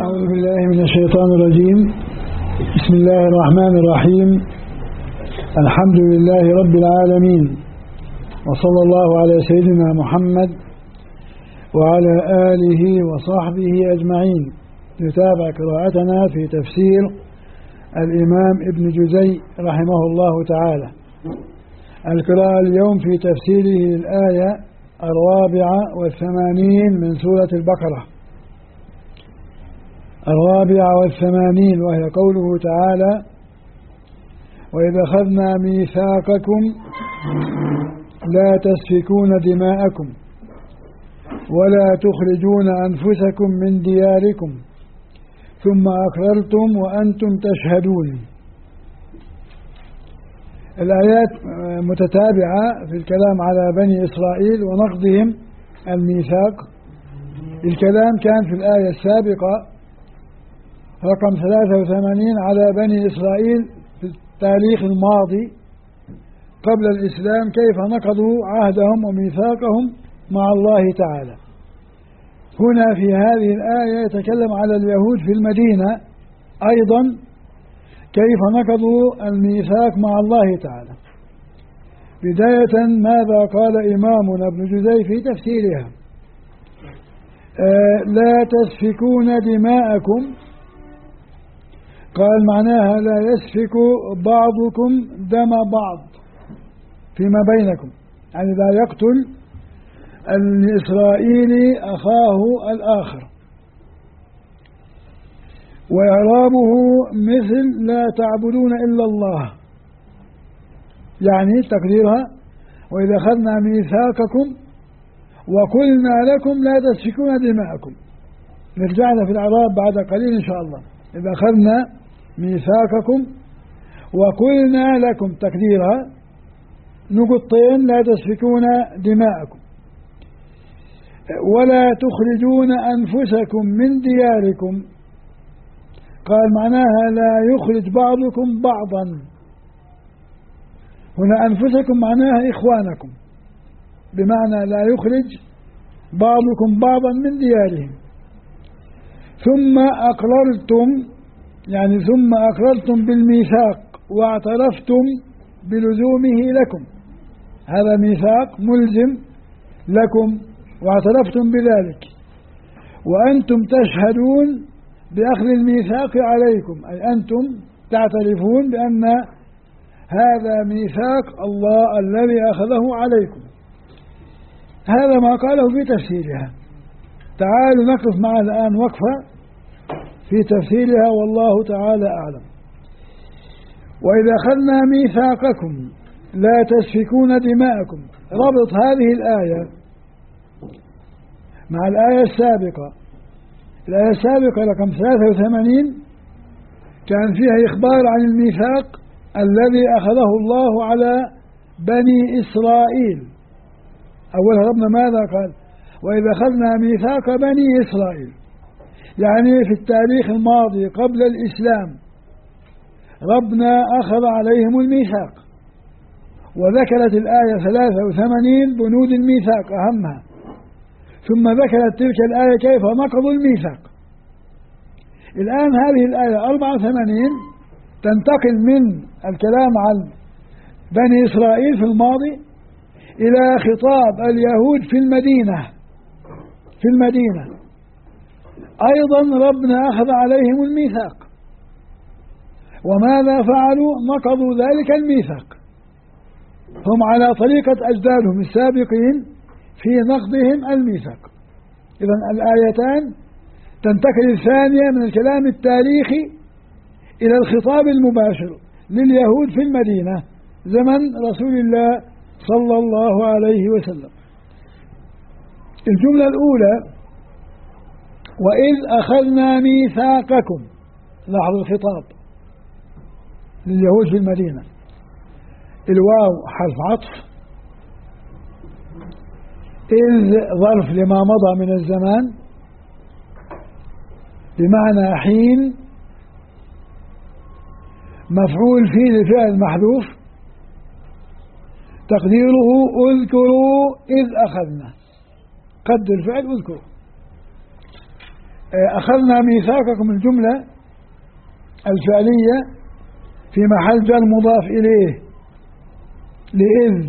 أعوذ بالله من الشيطان الرجيم. بسم الله الرحمن الرحيم. الحمد لله رب العالمين، وصلى الله على سيدنا محمد وعلى آله وصحبه أجمعين. نتابع قراءتنا في تفسير الإمام ابن جزي رحمه الله تعالى. القراءة اليوم في تفسيره الآية 84 من سورة البقرة، 84، وهي قوله تعالى: وإذا أخذنا ميثاقكم لا تسفكون دماءكم ولا تخرجون أنفسكم من دياركم ثم أقررتم وأنتم تشهدون. الآيات متتابعة في الكلام على بني إسرائيل ونقضهم الميثاق. الكلام كان في الآية السابقة رقم 83 على بني إسرائيل في التاريخ الماضي قبل الإسلام، كيف نقضوا عهدهم وميثاقهم مع الله تعالى. هنا في هذه الآية يتكلم على اليهود في المدينة أيضا، كيف نقضوا الميثاق مع الله تعالى. بداية ماذا قال إمامنا ابن جزي في تفسيرها؟ لا تسفكون دماءكم، قال معناها لا يسفك بعضكم دم بعض فيما بينكم، يعني لا يقتل الإسرائيلي أخاه الآخر. وإعرابه مثل لا تعبدون إلا الله، يعني تقديرها: وإذا أخذنا ميثاقكم وقلنا لكم لا تسفكون دماءكم. نرجعنا في الإعراب بعد قليل إن شاء الله. إذا أخذنا ميثاقكم وقلنا لكم، تقديرها نقطتين: لا تسفكون دماءكم ولا تخرجون أنفسكم من دياركم. قال معناها لا يخرج بعضكم بعضا. هنا أنفسكم معناها إخوانكم، بمعنى لا يخرج بعضكم بعضا من ديارهم. ثم أقررتم، يعني ثم أقررتم بالميثاق واعترفتم بلزومه لكم. هذا ميثاق ملزم لكم واعترفتم بذلك، وأنتم تشهدون بأخذ الميثاق عليكم، أي أنتم تعترفون بأن هذا ميثاق الله الذي أخذه عليكم. هذا ما قاله في تفسيرها. تعالوا نقف معه الآن وقفة في تفسيرها، والله تعالى أعلم. وإذا أخذنا ميثاقكم لا تسفكون دماءكم، ربط هذه الآية مع الآية السابقة. الآية السابقة رقم 83 كان فيها إخبار عن الميثاق الذي أخذه الله على بني إسرائيل. أولها ربنا ماذا قال؟ وإذا أخذنا ميثاق بني إسرائيل، يعني في التاريخ الماضي قبل الإسلام ربنا أخذ عليهم الميثاق، وذكرت الآية 83 بنود الميثاق أهمها، ثم ذكرت تلك الآية كيف نقضوا الميثاق. الآن هذه الآية 84 تنتقل من الكلام عن بني إسرائيل في الماضي إلى خطاب اليهود في المدينة أيضا ربنا أخذ عليهم الميثاق. وماذا فعلوا؟ نقضوا ذلك الميثاق. هم على طريقة أجدادهم السابقين في نقضهم الميثاق. إذن الآيتان تنتقل الثانية من الكلام التاريخي إلى الخطاب المباشر لليهود في المدينة زمن رسول الله صلى الله عليه وسلم. الجملة الأولى: وإذ أخذنا ميثاقكم. لاحظوا الخطاب لليهود في المدينة. الواو حرف عطف، إذ ظرف لما مضى من الزمان بمعنى حين، مفعول فيه لفعل محذوف، تقديره اذكروا إذ أخذنا، قدر الفعل اذكروا. أخذنا ميثاقكم الجملة الفعلية في محل جر مضاف إليه لإذ،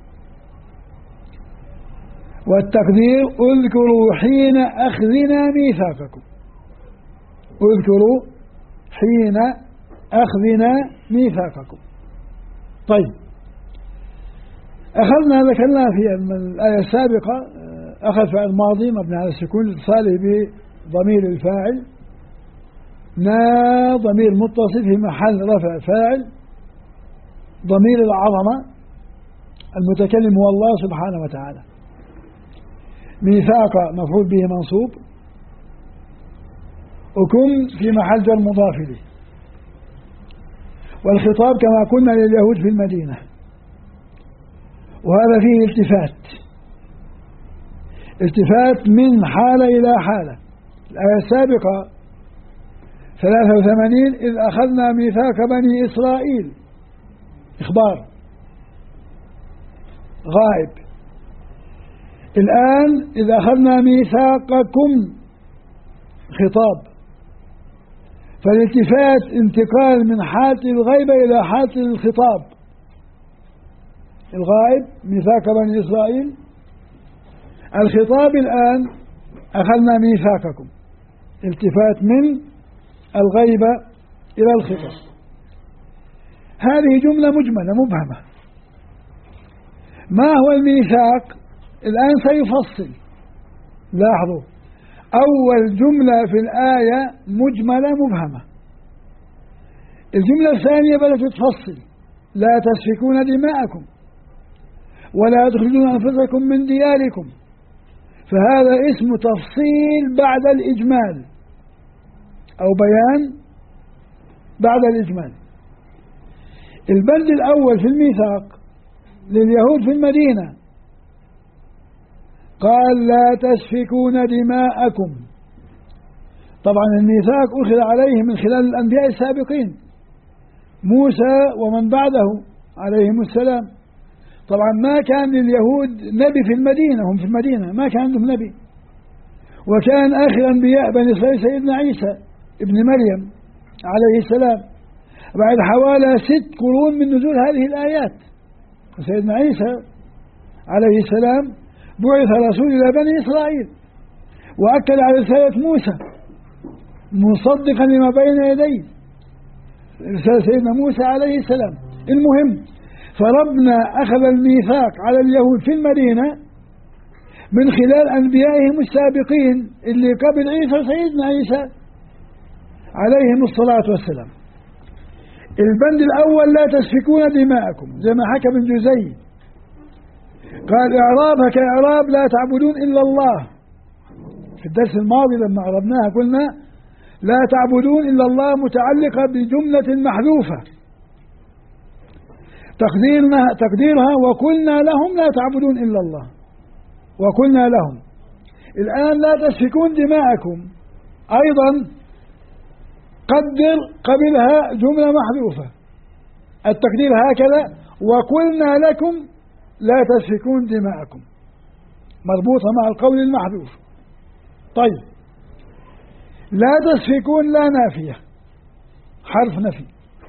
والتقدير اذكروا حين أخذنا ميثاقكم، اذكروا حين أخذنا ميثاقكم. طيب، ذكرنا في الآية السابقة أخذ فعل ماضي مبني على السكون لاتصاله بضمير الفاعل، ضمير متصل في محل رفع فاعل، ضمير العظمة المتكلم هو الله سبحانه وتعالى، ميثاق مفعول به منصوب، وكن في محل جر مضاف إليه، والخطاب كما قلنا لليهود في المدينة، وهذا فيه التفات من حالة إلى حالة. الآية السابقة 83 إذ أخذنا ميثاق بني إسرائيل، إخبار غائب. الآن إذ أخذنا ميثاقكم، خطاب، فالالتفات انتقال من حالة الغيبة إلى حالة الخطاب. الغائب ميثاق بني إسرائيل، الخطاب الآن أخذنا ميثاقكم، التفات من الغيبة إلى الخطاب. هذه جملة مجملة مبهمة. ما هو الميثاق؟ الآن سيفصل. لاحظوا، أول جملة في الآية مجملة مبهمة، الجملة الثانية بدأت تفصل: لا تسفكون دماءكم ولا تخرجون أنفسكم من دياركم. فهذا اسم تفصيل بعد الإجمال، أو بيان بعد الإجمال. البند الأول في الميثاق لليهود في المدينة قال: لا تسفكون دماءكم. طبعا الميثاق أخذ عليه من خلال الأنبياء السابقين، موسى ومن بعده عليهم السلام. طبعا ما كان لليهود نبي في المدينة، هم في المدينة ما كان عندهم نبي، وكان آخر أنبياء بني إسرائيل سيدنا عيسى ابن مريم عليه السلام، بعد حوالي 6 قرون من نزول هذه الآيات. وسيدنا عيسى عليه السلام بعث رسول إلى بني إسرائيل، وأكد على رسالة موسى مصدقا لما بين يديه، رسالة سيدنا موسى عليه السلام. المهم، فربنا أخذ الميثاق على اليهود في المدينة من خلال أنبيائهم السابقين اللي قبل عيسى سيدنا عيسى عليهم الصلاة والسلام. البند الأول: لا تسفكون دماءكم، زي ما حكى ابن جزي، قال إعرابها كإعراب لا تعبدون إلا الله. في الدرس الماضي لما عربناها قلنا لا تعبدون إلا الله متعلقة بجملة محذوفة، تقديرها وقلنا لهم لا تعبدون إلا الله، وقلنا لهم. الآن لا تسفكون دماءكم أيضا قدر قبلها جملة محذوفة، التقدير هكذا: وقلنا لكم لا تسفكون دماءكم، مربوطة مع القول المحذوف. طيب، لا تسفكون لا نافية، حرف نفي.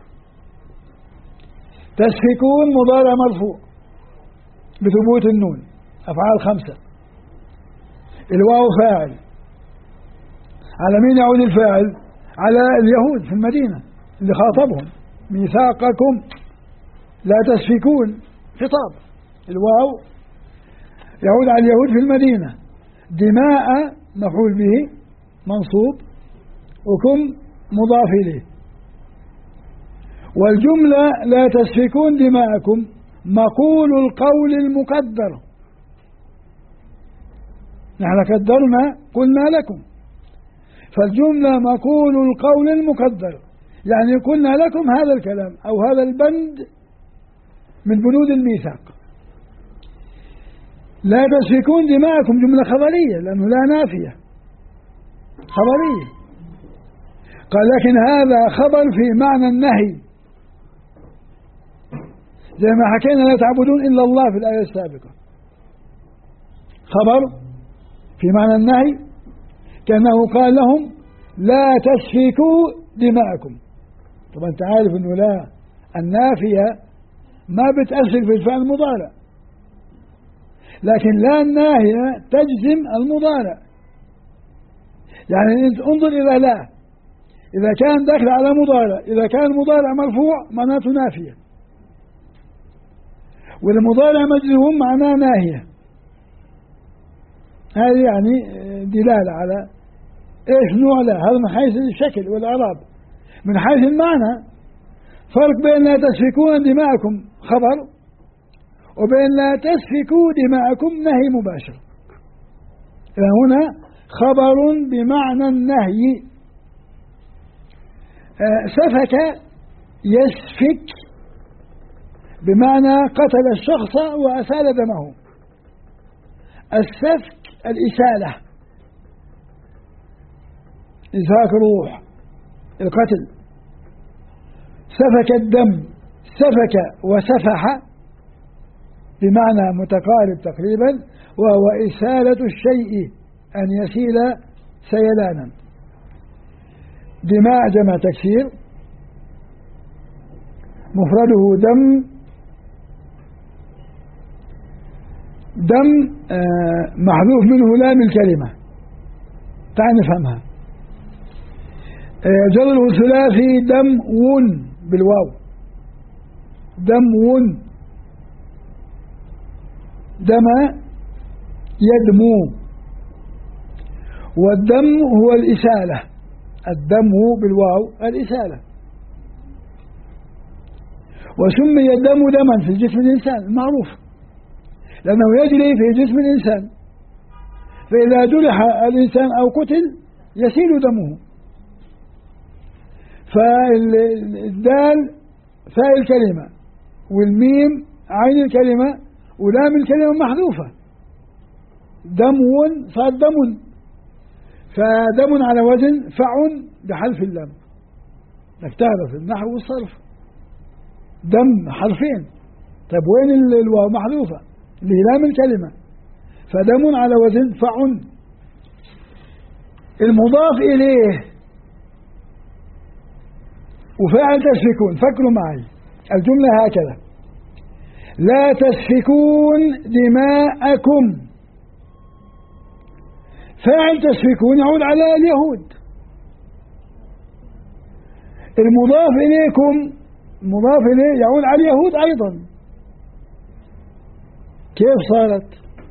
تسفكون مضارع مرفوع بثبوت النون، أفعال 5. الواو فاعل، على مين يعود الفاعل؟ على اليهود في المدينة اللي خاطبهم: ميثاقكم لا تسفكون، خطاب. الواو يعود على اليهود في المدينة. دماء مفعول به منصوب، وكم مضاف إليه. والجملة لا تسفكون دماءكم مقول القول المقدر، نحن قدرنا قلنا لكم، فالجملة مقول القول المقدر، يعني قلنا لكم هذا الكلام أو هذا البند من بنود الميثاق. لا تسفكون دماءكم جملة خبرية لأنه لا نافية، خبرية. قال لكن هذا خبر في معنى النهي، زي ما حكينا لا تعبدون إلا الله في الآية السابقة، خبر في معنى النهي كأنه قال لهم لا تسفكوا دماءكم. طبعا أنت عارف أنه لا النافية ما بتأثر في الفعل المضارع، لكن لا الناهية تجزم المضارع. يعني انظر إلى لا، إذا كان داخل على مضارع، إذا كان المضارع مرفوع معناته نافية، والمضارع مجزوم معناه ناهية. هذه يعني دلالة على إيش نوع لا. هذا من حيث الشكل والإعراب. من حيث المعنى فرق بين لا تسفكون دماءكم خبر، وبين لا تسفكوا دماءكم نهي مباشر. هنا خبر بمعنى النهي. سفك يسفك بمعنى قتل الشخص وأسال دمه. السفك الإسالة، إزهاق الروح، القتل. سفك الدم، سفك وسفح بمعنى متقارب تقريبا، وهو إسالة الشيء أن يسيل سيلانا. دماء جمع تكسير، مفرده دم. دم محذوف منه لام الكلمة، تعال نفهمها. جره ثلاثي دمء بالواو، دمء، دم يدمو، والدم هو الإسالة. الدم بالواو الإسالة، وسمي الدم دما في جسم الإنسان المعروف، لأنه يجري في جسم الإنسان، فإذا جرح الإنسان أو قتل يسيل دمه. فالدال فاء الكلمة، والميم عين الكلمة، ولام الكلمة محذوفة. دم صار دم، فدم على وزن فع بحذف اللام. نكتبها في النحو والصرف. دم حرفين، طيب وين الواو محذوفة اللي هي لام الكلمة، فدم على وزن فع. المضاف إليه وفاعل تسفكون. فكروا معي الجملة هكذا: لا تسفكون دماءكم. فاعل تسفكون يعود على اليهود. المضاف إليكم مضاف إليه يعود على اليهود أيضا. كيف صارت؟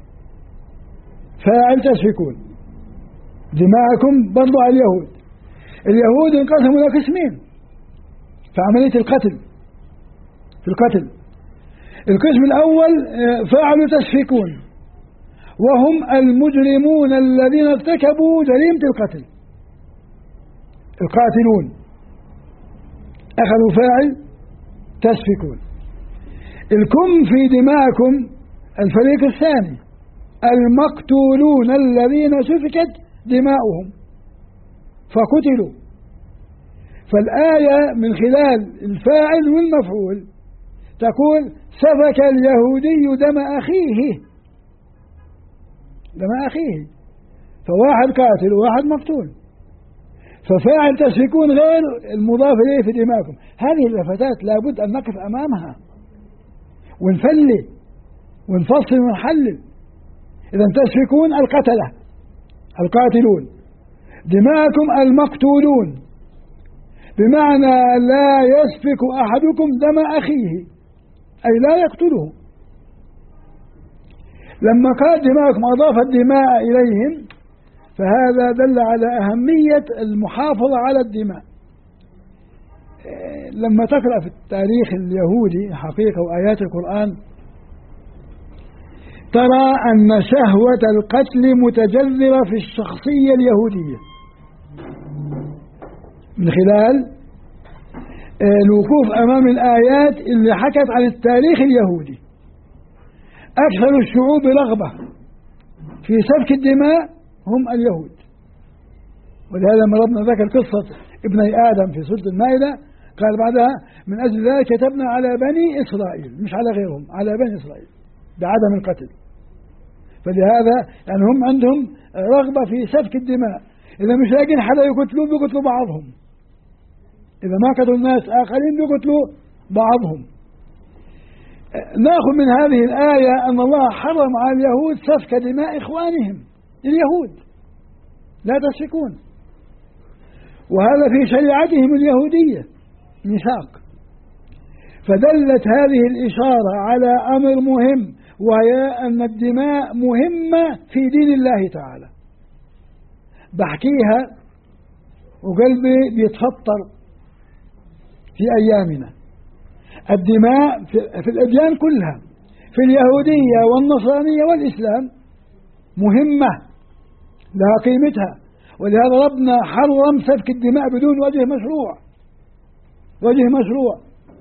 فاعل تسفكون دماءكم برضو على اليهود. اليهود انقسموا إلى قسمين في عملية القتل. في القتل القسم الأول فاعل تسفكون، وهم المجرمون الذين ارتكبوا جريمة القتل، القاتلون أخذوا فاعل تسفكون. الكم في دماءكم الفريق الثاني، المقتولون الذين سفكت دماؤهم فقتلوا. فالآية من خلال الفاعل والمفعول تقول سفك اليهودي دم أخيه، دم أخيه، فواحد قاتل وواحد مقتول. ففاعل تسفكون غير المضاف إليه في دماءكم. هذه اللفتات لابد أن نقف أمامها ونفلي ونفصل ونحلل. إذا تسفكون القتلة القاتلون، دماءكم المقتولون، بمعنى لا يسفك أحدكم دم أخيه، أي لا يقتله. لما قال دماءكم أضاف الدماء إليهم، فهذا دل على أهمية المحافظة على الدماء. لما تقرأ في التاريخ اليهودي حقيقة وآيات القرآن ترى أن شهوة القتل متجذرة في الشخصية اليهودية من خلال الوقوف أمام الآيات اللي حكت عن التاريخ اليهودي. أكثر الشعوب رغبة في سفك الدماء هم اليهود، ولهذا لما ربنا ذكر قصة ابني آدم في سورة المائدة قال بعدها من أجل ذلك كتبنا على بني إسرائيل، مش على غيرهم، على بني إسرائيل بعدم القتل. فلهذا يعني هم عندهم رغبة في سفك الدماء، إذا مش لاقين حدا يقتلوا بيقتلوا بعضهم، إذا ما قتلوا الناس آخرين بيقتلوا بعضهم. نأخذ من هذه الآية أن الله حرم على اليهود سفك دماء إخوانهم اليهود، لا تسفكون، وهذا في شريعتهم اليهودية ميثاق. فدلت هذه الإشارة على أمر مهم، وهي أن الدماء مهمة في دين الله تعالى. بحكيها وقلبي بيتفطر في أيامنا. الدماء في الأديان كلها، في اليهودية والنصرانية والإسلام مهمة، لها قيمتها، ولهذا ربنا حرم سفك الدماء بدون وجه مشروع.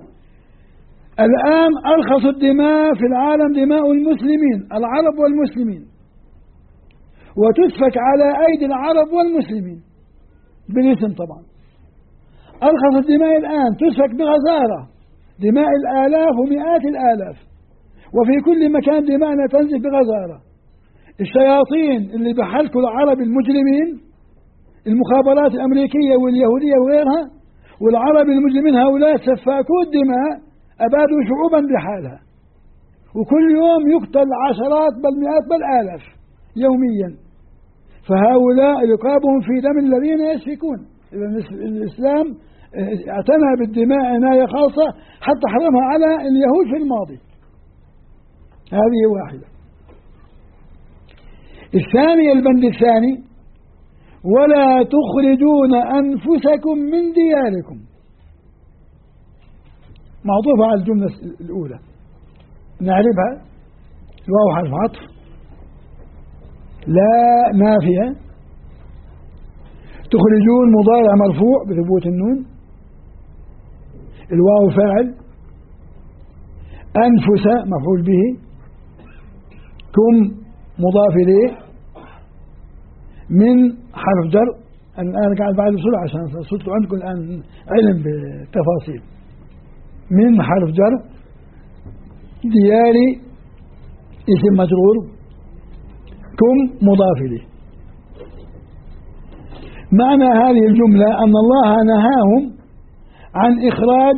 الآن أرخص الدماء في العالم دماء المسلمين، العرب والمسلمين، وتسفك على أيدي العرب والمسلمين بالاسم طبعا. أرخص الدماء الآن تسفك بغزارة، دماء الآلاف ومئات الآلاف، وفي كل مكان دماءنا تنزف بغزارة. الشياطين اللي بحلكوا العرب المجرمين، المخابرات الأمريكية واليهودية وغيرها، والعرب المجرمين هؤلاء سفاكوا الدماء أبادوا شعوبا بحالها، وكل يوم يقتل عشرات بل مئات بل آلاف يوميا. فهؤلاء رقابهم في دم الذين يسفكون. إذا الإسلام اعتنى بالدماء عناية خاصة حتى حرمها على اليهود في الماضي. هذه واحدة. الثانية، البند الثاني: ولا تخرجون أنفسكم من دياركم، معطوفة على الجملة الأولى، نعرفها. الواو حرف عطف، لا نافية، تخرجون مضارع مرفوع بثبوت النون، الواو فاعل، أنفس مفعول به، كم مضاف إليه، من حرف جر. الآن قاعد بعد بسرعة عشان صرت عندكم الآن علم بالتفاصيل. من حرف جر، دياري اسم مجرور، كم مضاف إليه. معنى هذه الجملة أن الله نهاهم عن إخراج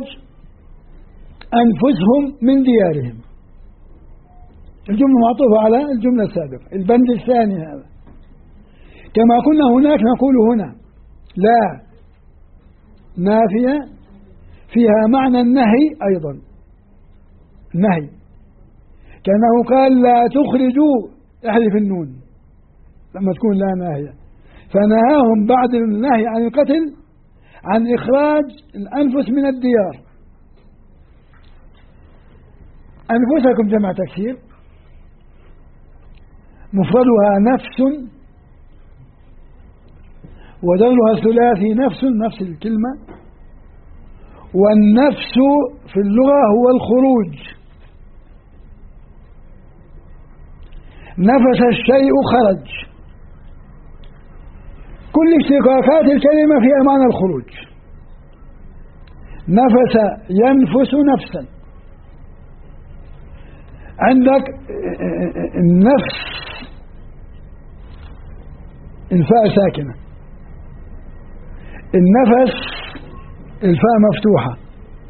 أنفسهم من ديارهم. الجملة معطوفة على الجملة السابقة. البند الثاني هذا كما قلنا هناك نقول هنا لا نافية فيها معنى النهي أيضا، النهي، كأنه قال لا تخرجوا، احذف النون لما تكون لا ناهية. فنهاهم بعد النهي عن القتل عن إخراج الأنفس من الديار. أنفسكم جمع تكسير، مفردها نفس، ودولها الثلاثي نفس الكلمة. والنفس في اللغة هو الخروج، نفس الشيء خرج. كل اشتقاقات الكلمة فيها معنى الخروج. نفس ينفس نفسا. عندك النفس الفاء ساكنة، النفس الفاء مفتوحة.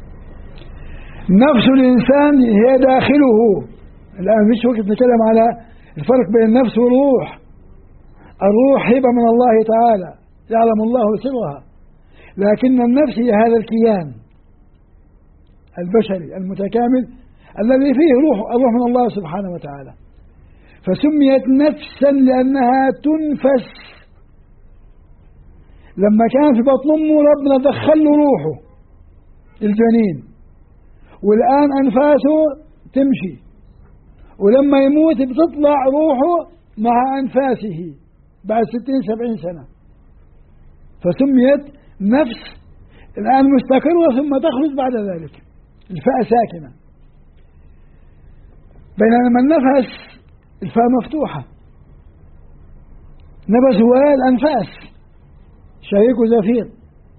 نفس الإنسان هي داخله. الآن مش وقت نتكلم على الفرق بين النفس والروح. الروح هبة من الله تعالى يعلم الله سرها، لكن النفس هي هذا الكيان البشري المتكامل الذي فيه الروح من الله سبحانه وتعالى. فسميت نفسا لأنها تنفس. لما كان في بطن أمه ربنا دخل له روحه الجنين، والآن أنفاسه تمشي، ولما يموت بتطلع روحه مع أنفاسه بعد 60-70 سنة. فسميت نفس الآن مستقرة ثم تخرج بعد ذلك، الفاء ساكنة. بينما النفس الفاء مفتوحة. نفس هو الأنفاس، شهيق وزفير.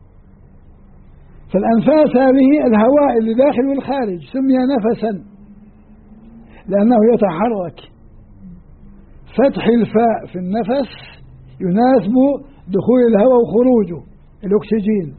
فالأنفاس هذه الهواء اللي داخل والخارج، سمي نفسا لأنه يتحرك. فتح الفاء في النفس يناسب دخول الهواء وخروجه الأكسجين.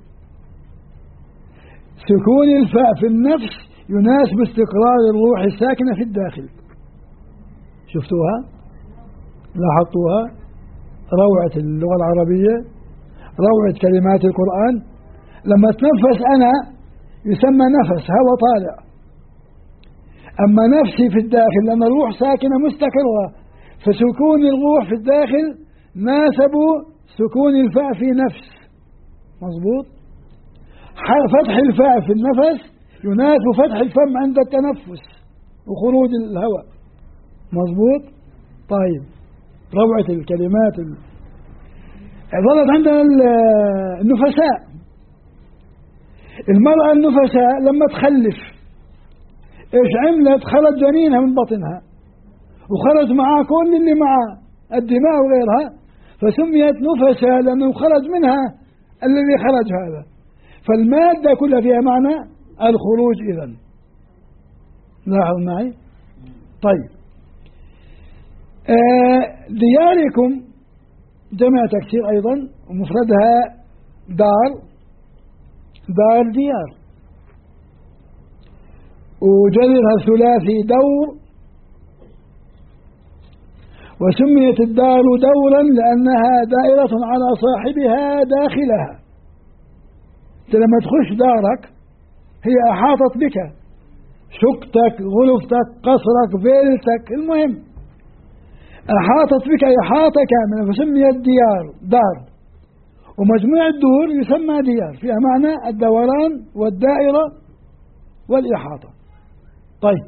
سكون الفاء في النفس يناسب استقرار الروح الساكنة في الداخل. شفتوها؟ لاحظتوها؟ روعة اللغة العربية، روعة كلمات القرآن. لما تنفس أنا يسمى نفس هواء طالع، أما نفسي في الداخل لأن الروح ساكنة مستقرة، فسكون الروح في الداخل ناسب سكون الفاء في نفس. مظبوط؟ فتح الفاء في النفس يناسب فتح الفم عند التنفس وخروج الهواء. مظبوط؟ طيب، روعة الكلمات. ظلت عندنا النفساء. المرأة النفساء لما تخلف ايش عملت؟ خرج جنينها من بطنها وخرج معها كل اللي معها الدماء وغيرها، فسميت نفساء لأنه خرج منها الذي خرج هذا. فالمادة كلها فيها معنى الخروج. إذن لاحظ معي. طيب، دياركم جمع تكسير أيضا ومفردها دار، دار ديار، وجذرها ثلاثي دور، وسميت الدار دورا لأنها دائرة على صاحبها داخلها. لما تخش دارك هي أحاطت بك، شقتك، غرفتك، قصرك، فيلتك، المهم أحاطت بك إحاطة كاملة، فسميت ديار دار. ومجموع الدور يسمى ديار، فيها معنى الدوران والدائرة والإحاطة. طيب،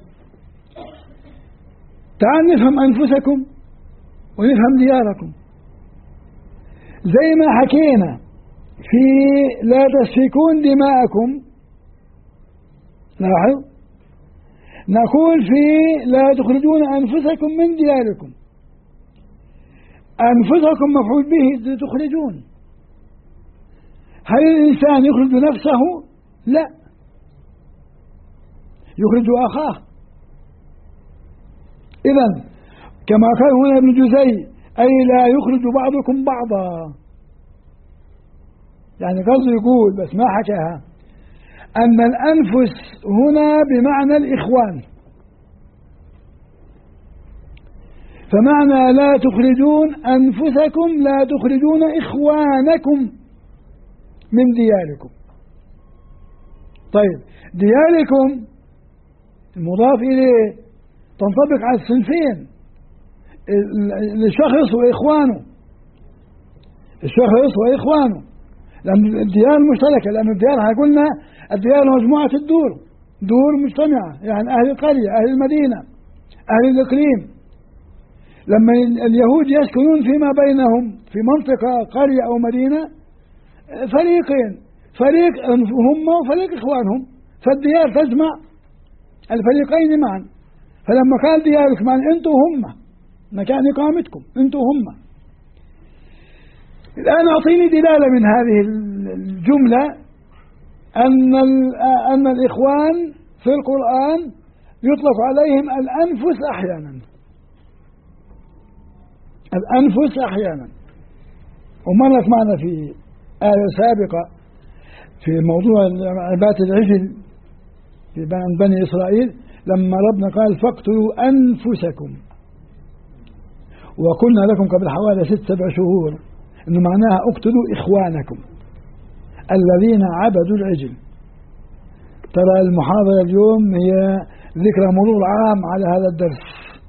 تعال نفهم أنفسكم ونفهم دياركم. زي ما حكينا في لا تسفكون دماءكم، لاحظ، نقول في لا تخرجون أنفسكم من دياركم. أنفسكم مفعول به تخرجون. هل الإنسان يخرج نفسه؟ لا، يخرج أخاه. إذن كما قال هنا ابن جزي أي لا يخرج بعضكم بعضا، يعني قصده يقول بس ما حكاها أن الأنفس هنا بمعنى الإخوان. فمعنى لا تخرجون أنفسكم لا تخرجون إخوانكم من دياركم. طيب، دياركم المضاف إليه تنطبق على الصنفين، الشخص وإخوانه، الشخص وإخوانه، لأن الديار مشتركة، لأن الديار قلنا الديار مجموعة الدور، دور مجتمعة، يعني أهل القرية، أهل المدينة، أهل الإقليم. لما اليهود يسكنون فيما بينهم في منطقة قرية أو مدينة فريقين، فريق هم وفريق إخوانهم، فالديار تجمع الفريقين معا. فلما قال دياركم يعني أنتم هم مكان إقامتكم، أنتم هم. الآن أعطيني دلالة من هذه الجملة أن الإخوان في القرآن يطلق عليهم الأنفس أحيانا، الأنفس أحيانا. ومرت معنا في آية سابقة في موضوع عبادة العجل في بني إسرائيل لما ربنا قال فاقتلوا أنفسكم، وقلنا لكم قبل حوالي 6-7 شهور إنه معناها اقتلوا إخوانكم الذين عبدوا العجل. ترى المحاضرة اليوم هي ذكرى مرور عام على هذا الدرس.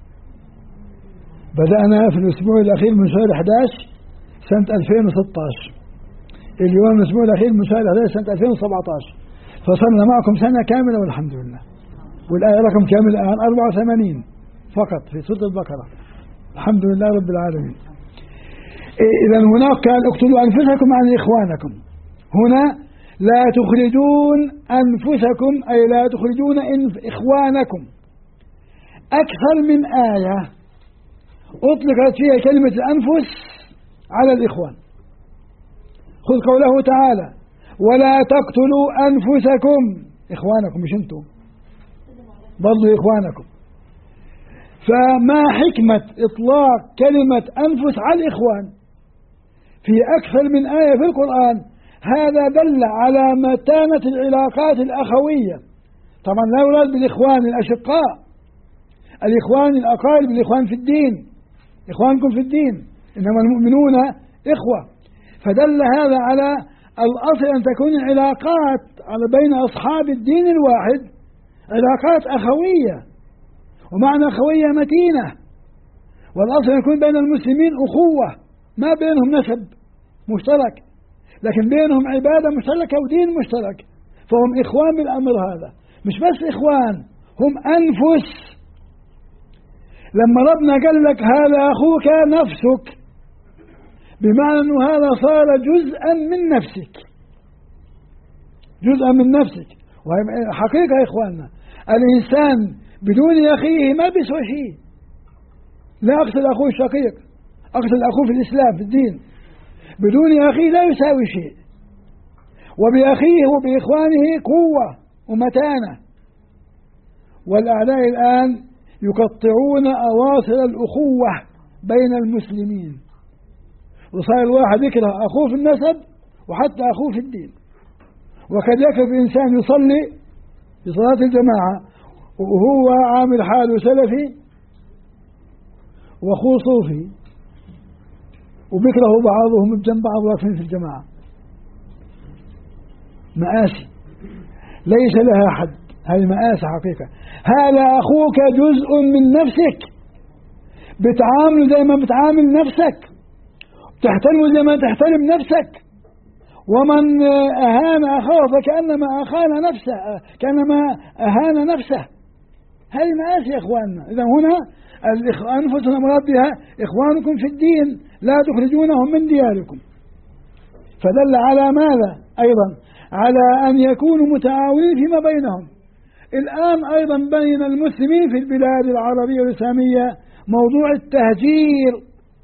بدأنا في الأسبوع الأخير من شهر 11 سنة 2016، اليوم الأسبوع الأخير من شهر 11 سنة 2017، فصلنا معكم سنة كاملة والحمد لله. والآية رقم كامل الآن 84 فقط في سورة البقرة، الحمد لله رب العالمين. إذا هناك قال اقتلوا أنفسكم عن إخوانكم، هنا لا تخرجون أنفسكم أي لا تخرجون إخوانكم. أكثر من آية أطلقت فيها كلمة الأنفس على الإخوان. خذ قوله تعالى ولا تقتلوا أنفسكم، إخوانكم مش أنتم، برضو إخوانكم. فما حكمة إطلاق كلمة أنفس على الإخوان؟ في أكثر من آية في القرآن. هذا دل على متانة العلاقات الأخوية. طبعا لا يراد بالإخوان الأشقاء، الإخوان الأقارب، الإخوان في الدين، إخوانكم في الدين، إنما المؤمنون إخوة. فدل هذا على الأصل أن تكون العلاقات بين أصحاب الدين الواحد علاقات أخوية، ومعنى أخوية متينة. والأصل يكون بين المسلمين أخوة، ما بينهم نسب مشترك، لكن بينهم عبادة مشتركة ودين مشترك، فهم إخوان بالأمر هذا. مش بس إخوان، هم أنفس. لما ربنا قال لك هذا أخوك نفسك، بمعنى أنه هذا صار جزءا من نفسك، جزءا من نفسك. وحقيقة يا إخواننا، الإنسان بدون أخيه ما بيسوي شيء. لا أقتل أخوه الشقيق، أقتل أخوه في الإسلام في الدين، بدون أخيه لا يساوي شيء. وبأخيه وبإخوانه قوة ومتانة. والأعداء الآن يقطعون أواصر الأخوة بين المسلمين، وصار الواحد يكره أخوه في النسب وحتى أخوه في الدين. وقد يكره إنسان يصلي في صلاة الجماعة وهو عامل حاله سلفي وأخوه صوفي، وبيكره بعضهم بجنب بعض واقفين في الجماعة. مآسي ليس لها حد، هذه مآسي حقيقة. هذا أخوك جزء من نفسك، بتعامل زي ما بتعامل نفسك، تحترمه زي ما تحترم نفسك. ومن أهان أخاه فكأنما أخان نفسه، كأنما أهان نفسه. هذه مآسي يا إخواننا. إذا هنا أنفسنا مراد بها إخوانكم في الدين، لا تخرجونهم من دياركم. فدل على ماذا أيضا؟ على أن يكونوا متعاونين فيما بينهم. الآن أيضا بين المسلمين في البلاد العربية والإسلامية موضوع التهجير،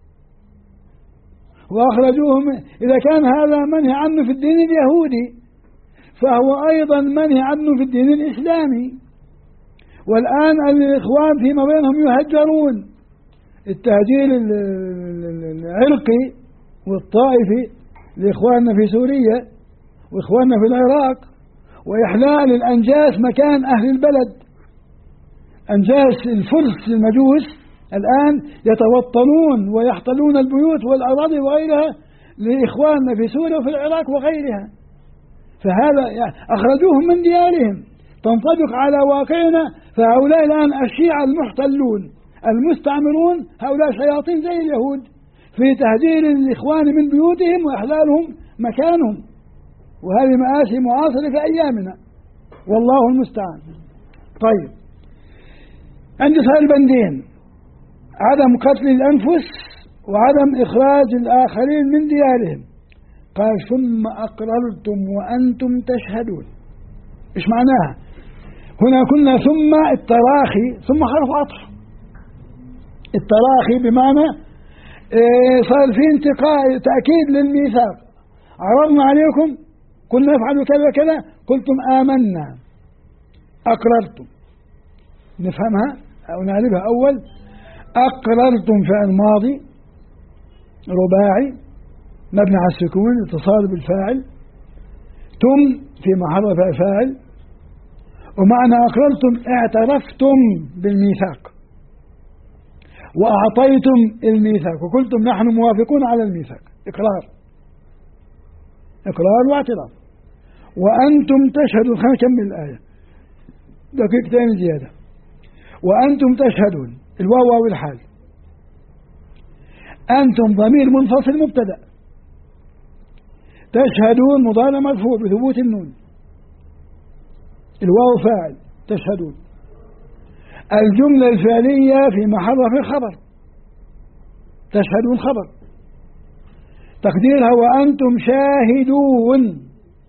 وأخرجوهم. إذا كان هذا منهي عنه في الدين اليهودي، فهو أيضا منهي عنه في الدين الإسلامي. والآن الإخوان فيما بينهم يهجرون. التهجير العرقي والطائفي لإخواننا في سوريا وإخواننا في العراق، وإحلال الأنجاس مكان أهل البلد. أنجاس الفرس المجوس الآن يتوطنون ويحتلون البيوت والأراضي وغيرها لإخواننا في سوريا وفي العراق وغيرها. فهذا أخرجوهم من ديارهم، تنطبق على واقعنا. فهؤلاء الآن الشيعة المحتلون المستعمرون، هؤلاء شياطين زي اليهود في تهجير الإخوان من بيوتهم وإحلالهم مكانهم. وهذه مآسي معاصرة في أيامنا، والله المستعان. طيب، عندي صار البندين: عدم قتل الأنفس وعدم إخراج الآخرين من ديارهم. قال: ثم أقررتم وأنتم تشهدون. إيش معناها؟ هنا كنا ثم التراخي، ثم حرف عطف. التراخي بمعنى صار في انتقاء تأكيد للميثاق. عرضنا عليكم، قلنا افعلوا كذا وكذا، قلتم آمنا. أقررتم، نفهمها أو نعرفها. أول، أقررتم فعل ماضي رباعي مبني على السكون اتصال بالفاعل، تم في محل فاعل. ومعنى أقررتم اعترفتم بالميثاق وأعطيتم الميثاق وقلتم نحن موافقون على الميثاق. إقرار واعتراف. وأنتم تشهدون. خلينا نكمل الآية دقيقتين زيادة. وأنتم تشهدون، الواو والحال. أنتم ضمير منفصل مبتدأ، تشهدون مضارع مرفوع بثبوت النون، الواو فاعل تشهدون. الجملة الفعلية في محل رفع خبر، تشهدون خبر، تقديرها وأنتم شاهدون.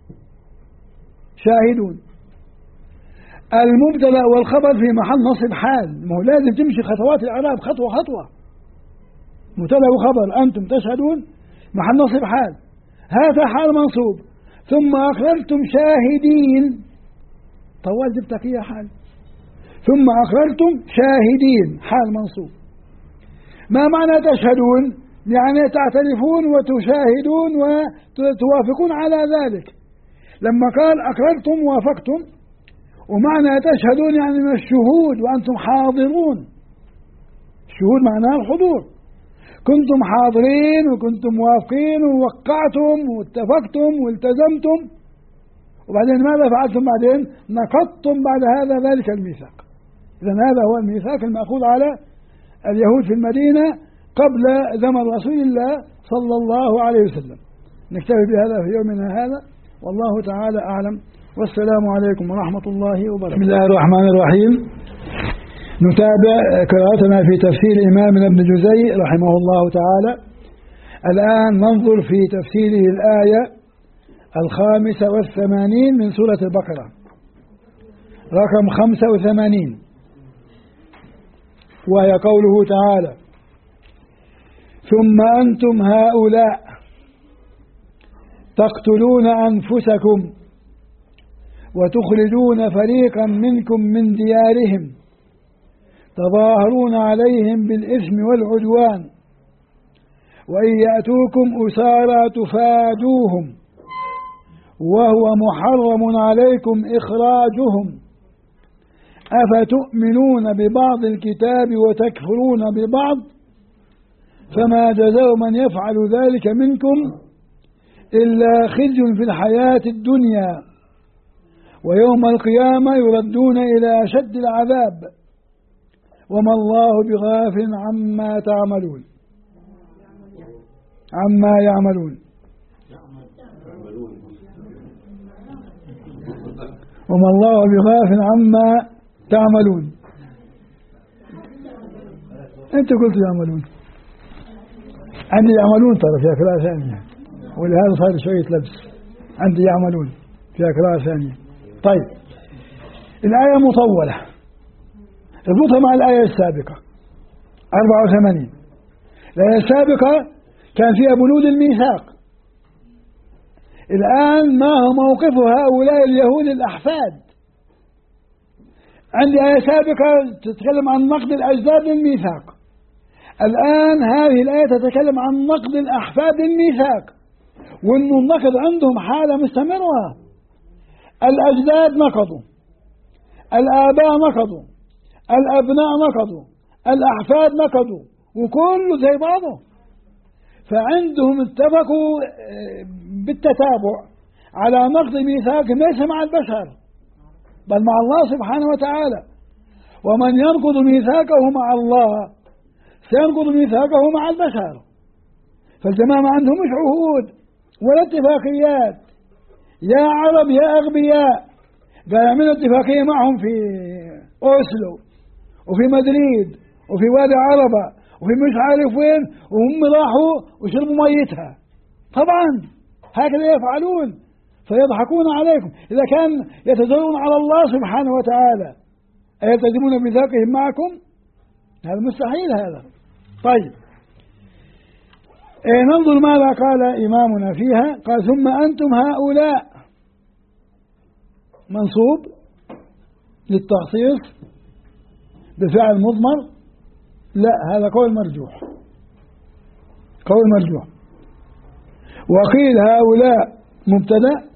شاهدون. المبتدأ والخبر في محل نصب حال، ما هو لازم تمشي خطوات الإعراب خطوة خطوة. مبتدأ وخبر، أنتم تشهدون محل نصب حال، هذا حال منصوب. ثم أقررتم شاهدين، طوال جبتك هي حال. ثم أقررتم شاهدين حال منصوب. ما معنى تشهدون؟ يعني تعترفون وتشاهدون وتوافقون على ذلك. لما قال أقررتم وافقتم، ومعنى تشهدون يعني من الشهود وأنتم حاضرون. الشهود معناه الحضور، كنتم حاضرين وكنتم موافقين ووقعتم واتفقتم والتزمتم، وبعدين ماذا فعلتم بعدين؟ نقضتم بعد هذا ذلك الميثاق. إذن هذا هو الميثاق المأخوذ على اليهود في المدينة قبل زمن رسول الله صلى الله عليه وسلم. نكتفي بهذا في يومنا هذا، والله تعالى أعلم، والسلام عليكم ورحمة الله وبركاته. بسم الله الرحمن الرحيم. نتابع قراءتنا في تفسير إمامنا ابن جزي رحمه الله تعالى. الآن ننظر في تفسيره الآية 85 من سورة البقرة، رقم 85، وهي قوله تعالى: ثم أنتم هؤلاء تقتلون أنفسكم وتخرجون فريقا منكم من ديارهم تظاهرون عليهم بالإثم والعدوان وإن يأتوكم أسارى تفادوهم وهو محرم عليكم إخراجهم أفتؤمنون ببعض الكتاب وتكفرون ببعض فما جزاء من يفعل ذلك منكم إلا خزي في الحياة الدنيا ويوم القيامة يردون إلى أشد العذاب وما الله بغافل عما تعملون عما يعملون وما الله بغافل عما تعملون. أنت قلت يعملون، عندي يعملون ترى فيها قراءة ثانية، ولهذا صار شوية لبس. عندي يعملون فيها قراءة ثانية. طيب، الآية مطولة، اربطها مع الآية السابقة 84. الآية السابقة كان فيها بنود الميثاق. الآن ما هو موقف هؤلاء اليهود الأحفاد؟ عندي آية سابقة تتكلم عن نقد الأجداد للميثاق، الآن هذه الآية تتكلم عن نقد الأحفاد للميثاق، وأن النقد عندهم حالة مستمرة. الأجداد نقضوا، الآباء نقضوا، الأبناء نقضوا، الأحفاد نقضوا، وكله زي بعضه. فعندهم اتفقوا بالتتابع على نقض ميثاق ليس مع البشر بل مع الله سبحانه وتعالى. ومن ينقض ميثاقه مع الله سينقض ميثاقه مع البشر. فالجماعة ما عندهمش عهود ولا اتفاقيات، يا عرب يا أغبياء، قال يعملوا اتفاقية معهم في أوسلو وفي مدريد وفي وادي عربة وفي مش عارف وين، وهم راحوا وشربوا ميتها. طبعا هكذا يفعلون، فيضحكون عليكم. إذا كان يتجرؤون على الله سبحانه وتعالى أيلتزمون بميثاقهم معكم؟ هذا مستحيل هذا. طيب، ننظر ماذا قال إمامنا فيها. قال: ثم أنتم هؤلاء، منصوب للتخصيص بفعل مضمر. لا، هذا قول مرجوح، قول مرجوح. وقيل هؤلاء مبتدأ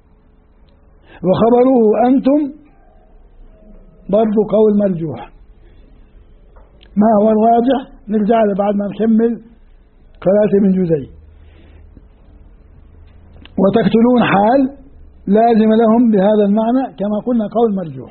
وخبره أنتم برضو قول مرجوح. ما هو الراجح نرجع له بعد ما نكمل قراءة ابن جزي. وتقتلون حال لازم لهم بهذا المعنى كما قلنا قول مرجوح.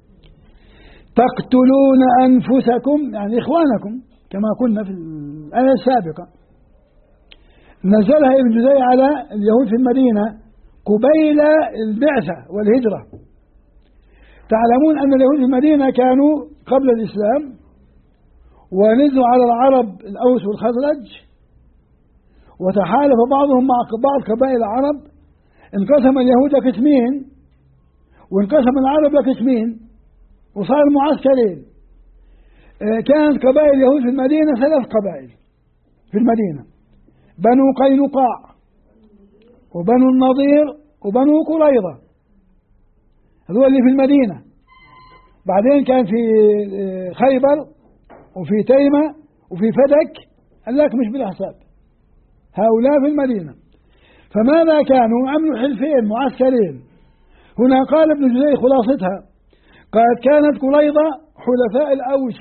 تقتلون أنفسكم يعني إخوانكم كما قلنا في الآية السابقة. نزلها ابن جزي على اليهود في المدينة قبيل البعثة والهجرة. تعلمون أن اليهود في المدينة كانوا قبل الإسلام، ونزلوا على العرب الأوس والخزرج، وتحالف بعضهم مع بعض قبائل العرب. انقسم اليهود لقسمين وانقسم العرب لقسمين، وصار معسكرين. كانت قبائل اليهود في المدينة 3 قبائل في المدينة: بنو قينقاع وبنو النضير وبنو قريظة، هذول اللي في المدينة. بعدين كان في خيبر وفي تيمة وفي فدك، قال لك مش بالحساب، هؤلاء في المدينة. فماذا كانوا؟ عملوا حلفين معسكرين. هنا قال ابن جزي خلاصتها، قالت كانت قريظة حلفاء الأوس،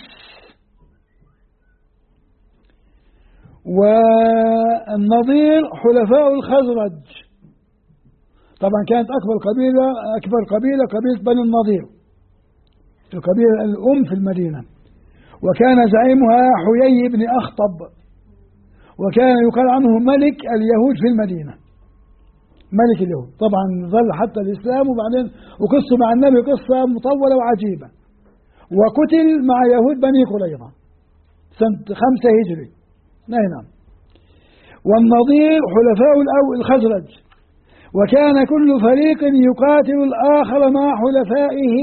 والنضير حلفاء الخزرج. طبعا كانت أكبر قبيلة قبيلة بني النضير، القبيلة الأم في المدينة، وكان زعيمها حيي بن أخطب، وكان يقال عنه ملك اليهود في المدينة، ملك اليهود. طبعا ظل حتى الإسلام، وبعدين وقصة مع النبي قصة مطولة وعجيبة، وقتل مع يهود بني قريظة سنة 5 هجري. نعم. والنضير حلفاء الخزرج، وكان كل فريق يقاتل الآخر مع حلفائه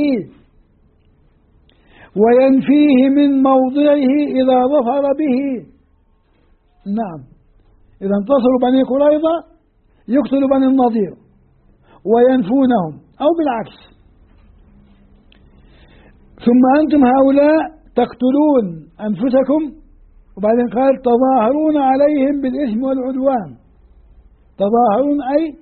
وينفيه من موضعه إذا ظفر به. نعم، إذا انتصروا بني قريظة يقتلوا بني النضير وينفونهم، أو بالعكس. ثم أنتم هؤلاء تقتلون أنفسكم، وبعدين قال تظاهرون عليهم بالإثم والعدوان. تظاهرون أي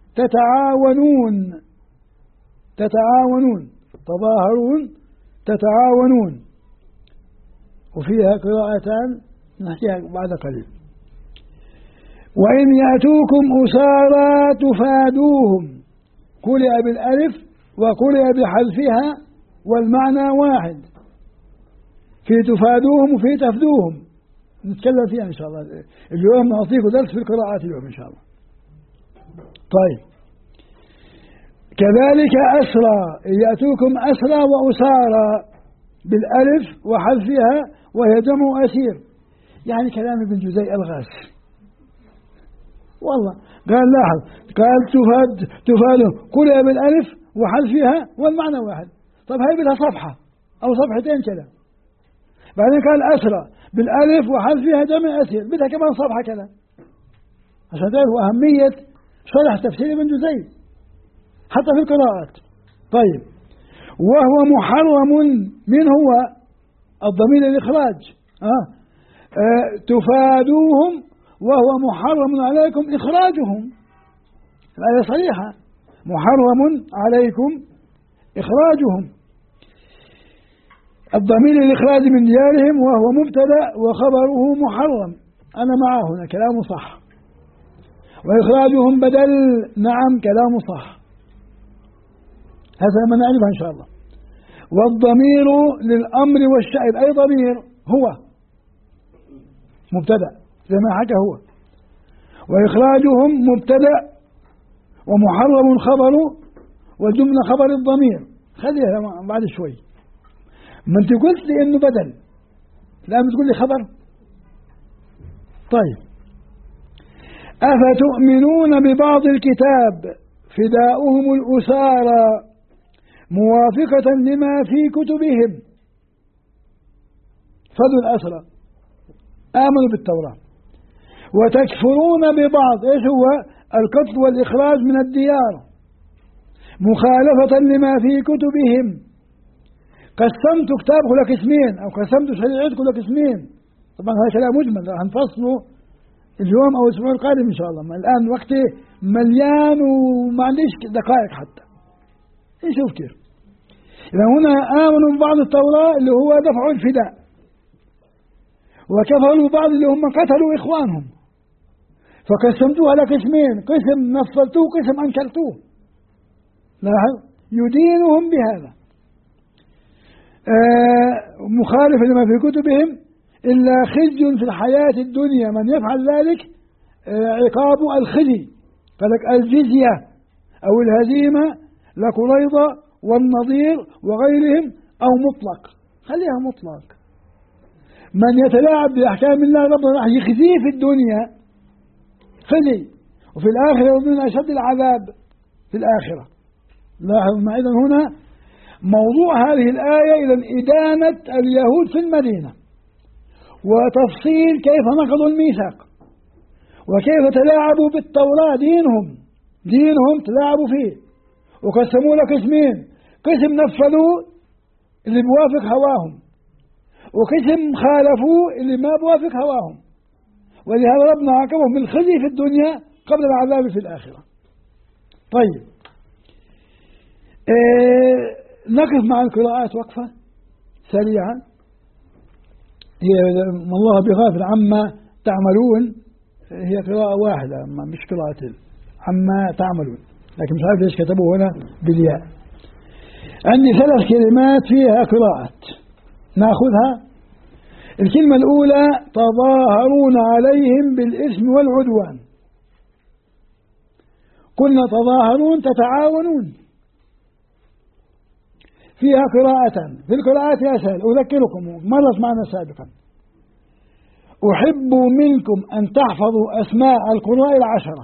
تتعاونون، تظاهرون تتعاونون. وفيها قراءتان نحكيها بعد قليل. وإن يأتوكم أسارى تفادوهم، قرئ بالألف وقرئ بحذفها والمعنى واحد، في تفادوهم وفي تفدوهم. نتكلم فيها إن شاء الله اليوم، نعطيكم درس في القراءات اليوم إن شاء الله. طيب، كذلك أسرى، يأتوكم أسرى وأسارى بالألف وحذفها وهي جمع أسير. يعني كلام ابن جزي الغاز والله. قال لاحظ، قال تفادهم قرئ بالألف وحذفها والمعنى واحد. طب هاي بدها صفحة أو صفحتين كذا. بعدين قال أسرى بالألف وحذفها جمع أسير، بدها كمان صفحة كذا عشان تعرفوا أهمية شرح تفسير ابن جزي حتى في القراءات. طيب، وهو محرم، من هو الضمير الإخراج، تفادوهم وهو محرم عليكم إخراجهم. الآية صريحة، محرم عليكم إخراجهم. الضمير الإخراج من ديارهم وهو مبتدأ وخبره محرم. أنا معه هنا كلامه صح. وإخراجهم بدل، نعم كلامه صح، هذا ما نعرفه إن شاء الله. والضمير للأمر والشأن، أي ضمير هو مبتدأ زي ما حكى هو، وإخراجهم مبتدأ ومحرم خبر، والجملة خبر الضمير. خليها بعد شوي. ما انت قلت لي انه بدل، لا بتقول لي خبر. طيب، أفتؤمنون ببعض الكتاب فداؤهم الأسارى موافقة لما في كتبهم. فدوا الأسرى، آمنوا بالتوراة. وتكفرون ببعض، إيش هو؟ القتل والإخراج من الديار مخالفة لما في كتبهم. قسمت كتابك لك اسمين، أو قسمت شريعتك لك اسمين. طبعا هذا كلام مجمل هنفصله اليوم أو الأسبوع القادم إن شاء الله. ما الآن وقتي مليان وما عنديش دقائق حتى نشوف كيف. إذا هنا آمنوا ببعض التوراة اللي هو دفع الفداء، وكفروا ببعض اللي هم قتلوا إخوانهم، فقسمتوها لك اسمين، قسم نفذتوه قسم أنكرتوه. لاحظ، يدينهم بهذا مخالف لما في كتبهم، إلا خزي في الحياة الدنيا، من يفعل ذلك عقاب الخزي. فلك الجزية أو الهزيمة لقريظة والنضير وغيرهم، أو مطلق، خليها مطلق. من يتلاعب بأحكام الله ربنا راح يخزيه في الدنيا خزي، وفي الآخرة يظن أشد العذاب في الآخرة. لاحظ معي هنا موضوع هذه الآية إلى إدانة اليهود في المدينة، وتفصيل كيف نقضوا الميثاق، وكيف تلاعبوا بالتوراة. دينهم تلاعبوا فيه، وقسموا لك اسمين، قسم نفذوا اللي بوافق هواهم، وقسم خالفوا اللي ما بوافق هواهم. ولهذا ربنا عاقبهم بالخزي في الدنيا قبل العذاب في الآخرة. طيب، نقف مع القراءات وقفة سريعة. هي الله بغافل عما تعملون، هي قراءة واحدة مش قراءتين، عما تعملون، لكن مش عارف ليش كتبوه هنا بالياء. عندي 3 كلمات فيها قراءات ناخذها. الكلمة الأولى تظاهرون عليهم بالإثم والعدوان. قلنا تظاهرون تتعاونون. فيها قراءة. في القراءات يا سهل أذكركم مرت معنا سابقا. أحب منكم أن تحفظوا أسماء القراء 10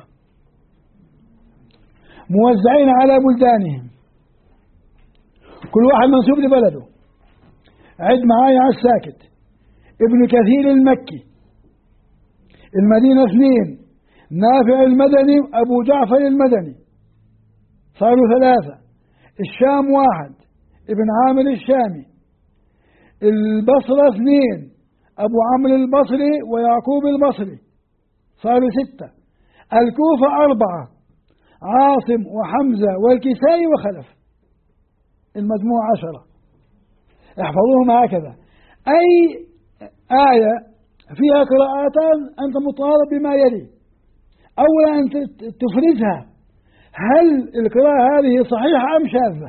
موزعين على بلدانهم، كل واحد منسوب لبلده. عد معايا على الساكت: ابن كثير المكي، المدينة 2، نافع المدني، أبو جعفر المدني، صاروا 3. الشام 1، ابن عامر الشامي. البصرة 2، أبو عمرو البصري ويعقوب البصري، صاروا 6. الكوفة 4، عاصم وحمزة والكسائي وخلف، المجموع 10. احفظوهم هكذا. أي آية فيها قراءتان أنت مطالب بما يلي: أولا أن تفرزها، هل القراءة هذه صحيحة أم شاذة؟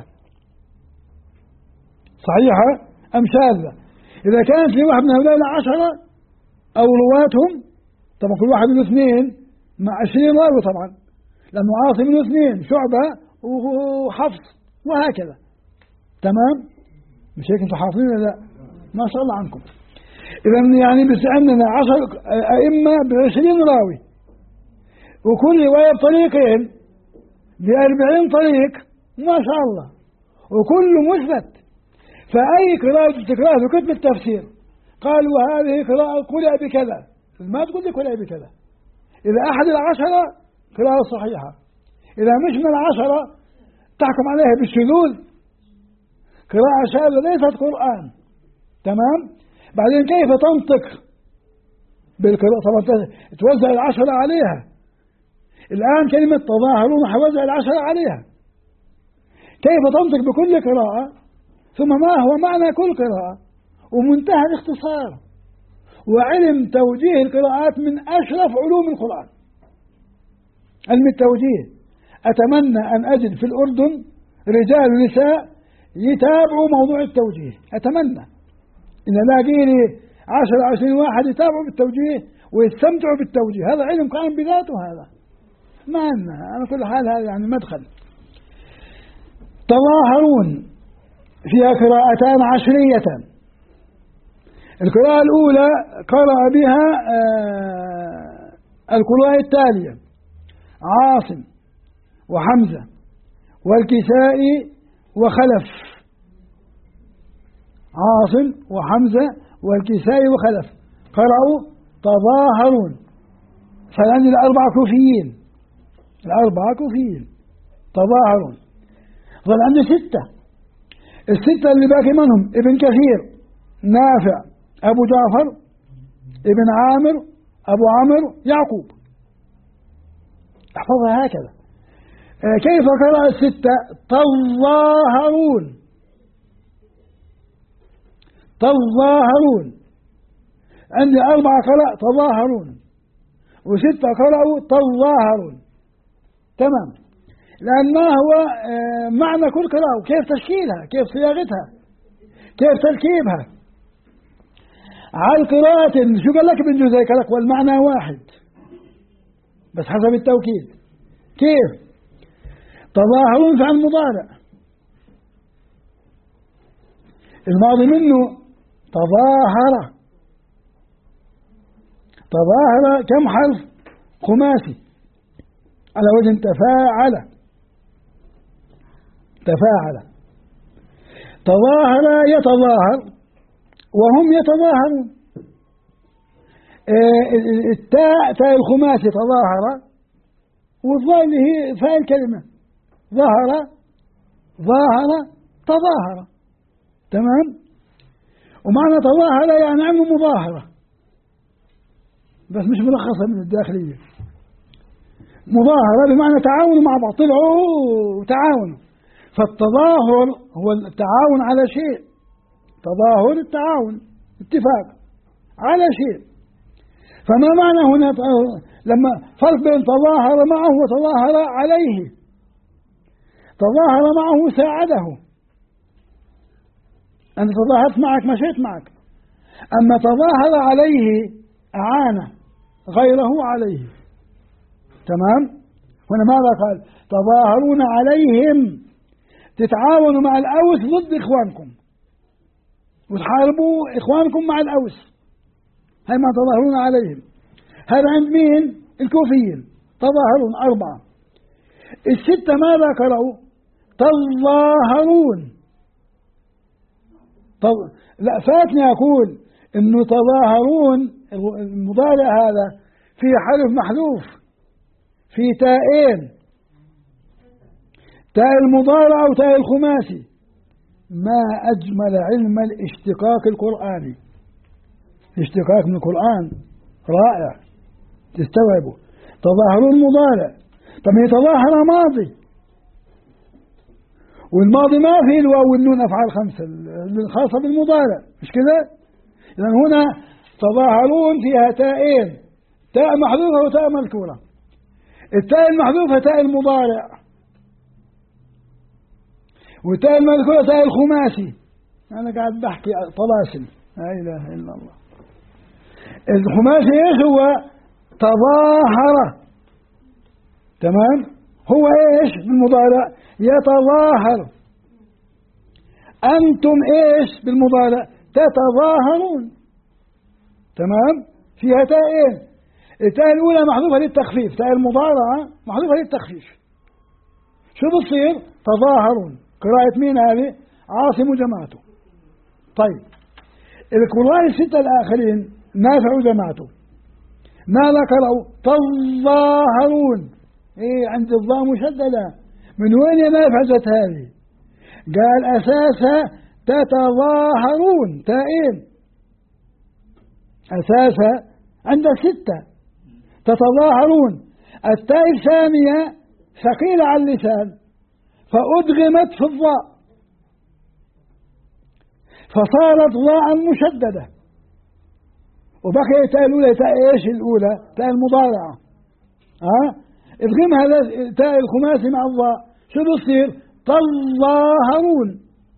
صحيحة أم شاذة؟ إذا كانت في واحد من هؤلاء 10 أو رواتهم، طبعا كل واحد من 2 مع 20 راوي طبعا، لأنه عاصم من 2، شعبة وحفص وهكذا. تمام؟ مش هيك انتم حافظين؟ لا ما شاء الله عنكم. إذا يعني بس عندنا 10 أئمة ب20 راوي، وكل رواية بطريقين ب40 طريق، ما شاء الله، وكله مثبت. فأي قراءة تقرأها في كتب التفسير قالوا هذه قراءة قرأ بكذا، ما تقول لي قرأ بكذا. إذا أحد 10 قراءة صحيحة، إذا مش من 10 تحكم عليها بالشذوذ، قراءة شاذة ليست قرآن. تمام؟ بعدين كيف تنطق بالقراءة؟ طبعا توزع 10 عليها. الآن كلمة تظاهرون حوزع 10 عليها. كيف تنطق بكل قراءة؟ ثم ما هو معنى كل قراءة؟ ومنتهى الاختصار. وعلم توجيه القراءات من أشرف علوم القرآن، علم التوجيه. أتمنى أن أجد في الأردن رجال ونساء يتابعوا موضوع التوجيه، أتمنى إن ألاقي لي 10-20 واحد يتابعوا بالتوجيه ويستمتعوا بالتوجيه. هذا علم قائم بذاته. هذا ما أنا كل حال هذا يعني مدخل. تظاهرون فيها قراءتان 10. القراءة الأولى قرأ بها القراء التالية: عاصم وحمزة والكسائي وخلف. عاصم وحمزة والكسائي وخلف قرأوا تظاهرون. فالآن 4 كوفيين، 4 كوفيين تظاهرون. ظل عنده 6. ال6 اللي باقي منهم ابن كثير، نافع، أبو جعفر، ابن عامر، أبو عمرو، يعقوب. احفظها هكذا. كيف قرأ 6؟ تظاهرون، تظاهرون. عندي 4 قرأ تظاهرون، و6 قرأوا تظاهرون. تمام. لأن ما هو معنى كل قراءة، وكيف تشكيلها، كيف صياغتها، كيف تركيبها. على القراءة شو قال لك ابن جزي؟ قال لك والمعنى واحد بس حسب التوكيد. كيف؟ تظاهرون فعل مضارع، الماضي منه تظاهر. تظاهر كم حرف؟ خماسي على وزن تفاعل. تفاعل. تظاهر يتظاهر وهم يتظاهرون. التاء تاء الخماسي تظاهر، والظاء اللي هي فاء الكلمة ظهر، ظاهر، تظاهر. تمام. ومعنى تظاهر يعني عمل مظاهرة. بس مش ملخصة من الداخلية. مظاهرة بمعنى تعاون مع بعض، طلعوا وتعاونوا. فالتظاهر هو التعاون على شيء، تظاهر التعاون اتفاق على شيء. فما معنى هنا لما فرق بين تظاهر معه وتظاهر عليه؟ تظاهر معه ساعده، أنا تظاهرت معك مشيت معك. أما تظاهر عليه أعان غيره عليه. تمام؟ هنا ماذا قال؟ تظاهرون عليهم، تتعاونوا مع الأوس ضد إخوانكم وتحاربوا إخوانكم مع الأوس، هاي ما تظاهرون عليهم. هذا عند مين؟ الكوفيين. تظاهرون 4. الستة ماذا قرأوا؟ تظاهرون. لا فاتني أقول إنه تظاهرون المضارع هذا في حرف محذوف، في تاءين، تاء المضارع وتاء الخماسي. ما أجمل علم الاشتقاق القرآني، اشتقاق من القرآن رائع تستوعبه. تظاهرون مضارع، طب يتظاهر ماضي، والماضي ما فيه الواو والنون أفعال 5 الخاصة بالمضارع، مش كده؟ إذن هنا تظاهرون فيها تاءين، تاء محذوفة وتاء مذكورة. التاء المحذوفة تاء المضارع، والتاء المذكورة تاء الخماسي. أنا قاعد بحكي طلاسم، لا إله إلا الله. الخماسي إيش هو؟ تظاهر. تمام؟ هو إيش بالمضارع؟ يتظاهر. أنتم إيش بالمضارع؟ تتظاهرون. تمام؟ فيها تاءين، التاء الأولى محذوفة للتخفيف، تاء المضارعة محذوفة للتخفيف. شو بتصير؟ تظاهرون. قراءة مين هذه؟ عاصم وجماعته. طيب القراء الستة الآخرين نافع وجماعته ماذا قرأوا؟ تظاهرون. إيه عند الضاء مشددة، من وين يا نافع جت هذه؟ قال أساسا تتظاهرون، تائين أساسا عندك 6. تتظاهرون، التاء الثانية ثقيلة على اللسان فأدغمت في الضاء فصارت ضاء مشددة، وبقي التاء الأولى تاء إيش الأولى؟ تاء المضارعة. ادغمها تاء الخماسي مع الضاء، شو بصير؟ تظاهرون.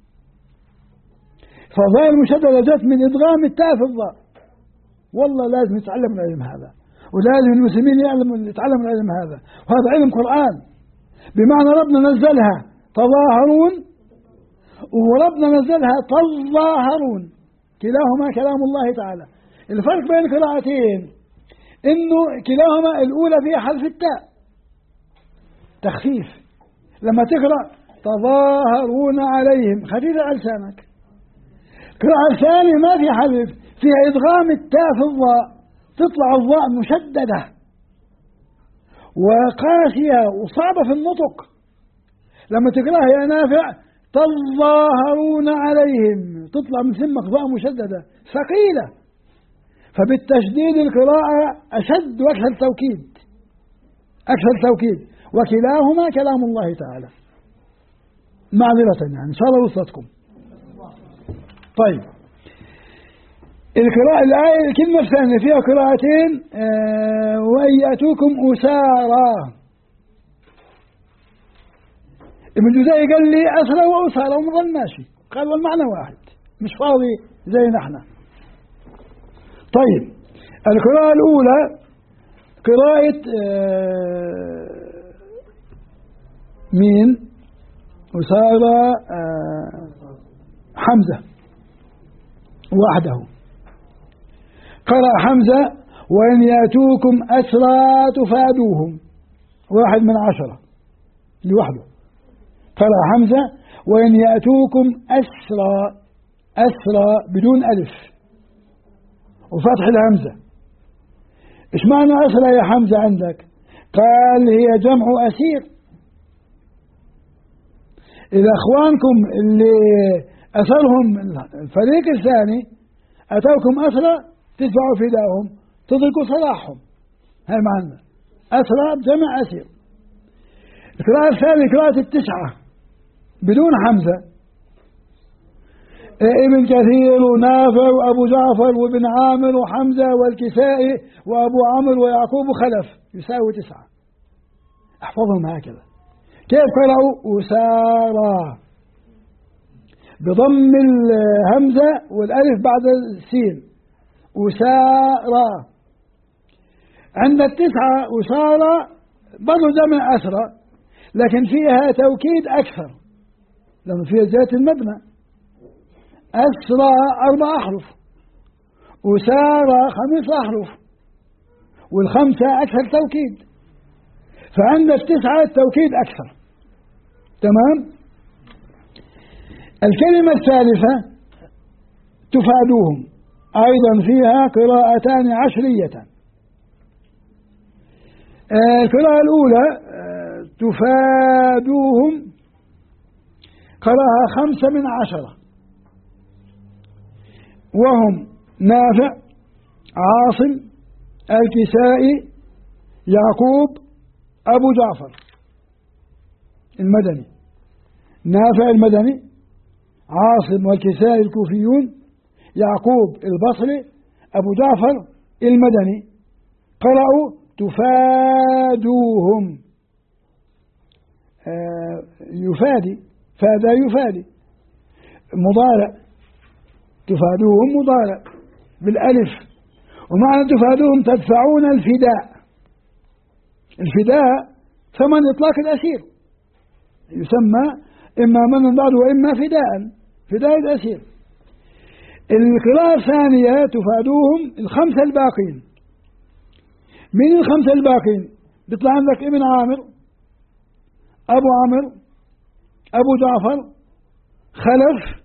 فالضاء المشددة جت من إدغام التاء في الضاء. والله لازم يتعلم العلم هذا، ولازم المسلمين يتعلموا العلم هذا، وهذا علم قرآن. بمعنى ربنا نزلها تظاهرون وربنا نزلها تظاهرون، كلاهما كلام الله تعالى. الفرق بين القراءتين انه كلاهما الاولى فيها حذف التاء تخفيف، لما تقرأ تظاهرون عليهم خفيفة على لسانك. القراءة الثانية ما في حذف، فيها إدغام التاء في الضاء، تطلع الضاء مشددة وقاسية وصعبة في النطق. لما تقرأها يا نافع تظاهرون عليهم تطلع من ثمك ضاء مشددة ثقيلة، فبالتشديد القراءة أشد وأكثر توكيد، أكثر توكيد، وكلاهما كلام الله تعالى. معذرة يعني إن شاء الله وصلتكم. طيب القراءة الآية الكلمة الثانية فيها قراءتين، وإن يأتوكم أسارى. ابن جزي قال لي أسرى وأسارى ومظل ماشي، قال والمعنى واحد مش فاضي زي نحن. طيب القراءة الأولى قراءة مين؟ أسارى حمزة وحده. قرأ حمزة وإن يأتوكم أسرى تفادوهم 1/10 لوحده. قرأ حمزة وإن يأتوكم أسرى، أسرى بدون ألف وفتح الهمزة. إيش معنى أسرى يا حمزة عندك؟ قال هي جمع أسير. إذا أخوانكم اللي أسرهم الفريق الثاني أتوكم أسرى تدفعوا فداهم تطلق سراحهم، هاي معنى أسرى بجمع أسير. القراءة الثانية قراءة التسعة بدون حمزة، ابن كثير ونافع وأبو جعفر وابن عامر وحمزة والكسائي وأبو عمرو ويعقوب وخلف يساوي 9. احفظهم هكذا. كيف قرأوا؟ أسارى بضم الهمزة والألف بعد السين، أسارى. عند التسعة أسارى برضو جمع أسرى، لكن فيها توكيد أكثر لأن فيها زيادة المبنى. أسرى 4 أحرف، أسارى 5 أحرف، والخمسة أكثر توكيد، فعند التسعة التوكيد أكثر. تمام. الكلمة الثالثة تفادوهم، أيضا فيها قراءتان عشرية. القراءة الأولى تفادوهم قرأها 5 من 10، وهم نافع، عاصم، الكسائي، يعقوب، أبو جعفر المدني. نافع المدني، عاصم والكسائي الكوفيون، يعقوب البصري، أبو جعفر المدني. قرأوا تفادوهم، يفادي، فادا يفادي، مضارع، تفادوهم مضارع بالألف. ومعنى تفادوهم تدفعون الفداء. الفداء ثمن إطلاق الأسير، يسمى إما من بعد وإما فداء الأسير. القراءة الثانية تفادوهم 5 الباقين. من 5 الباقين بيطلع عندك ابن عامر، أبو عمرو، أبو جعفر، خلف،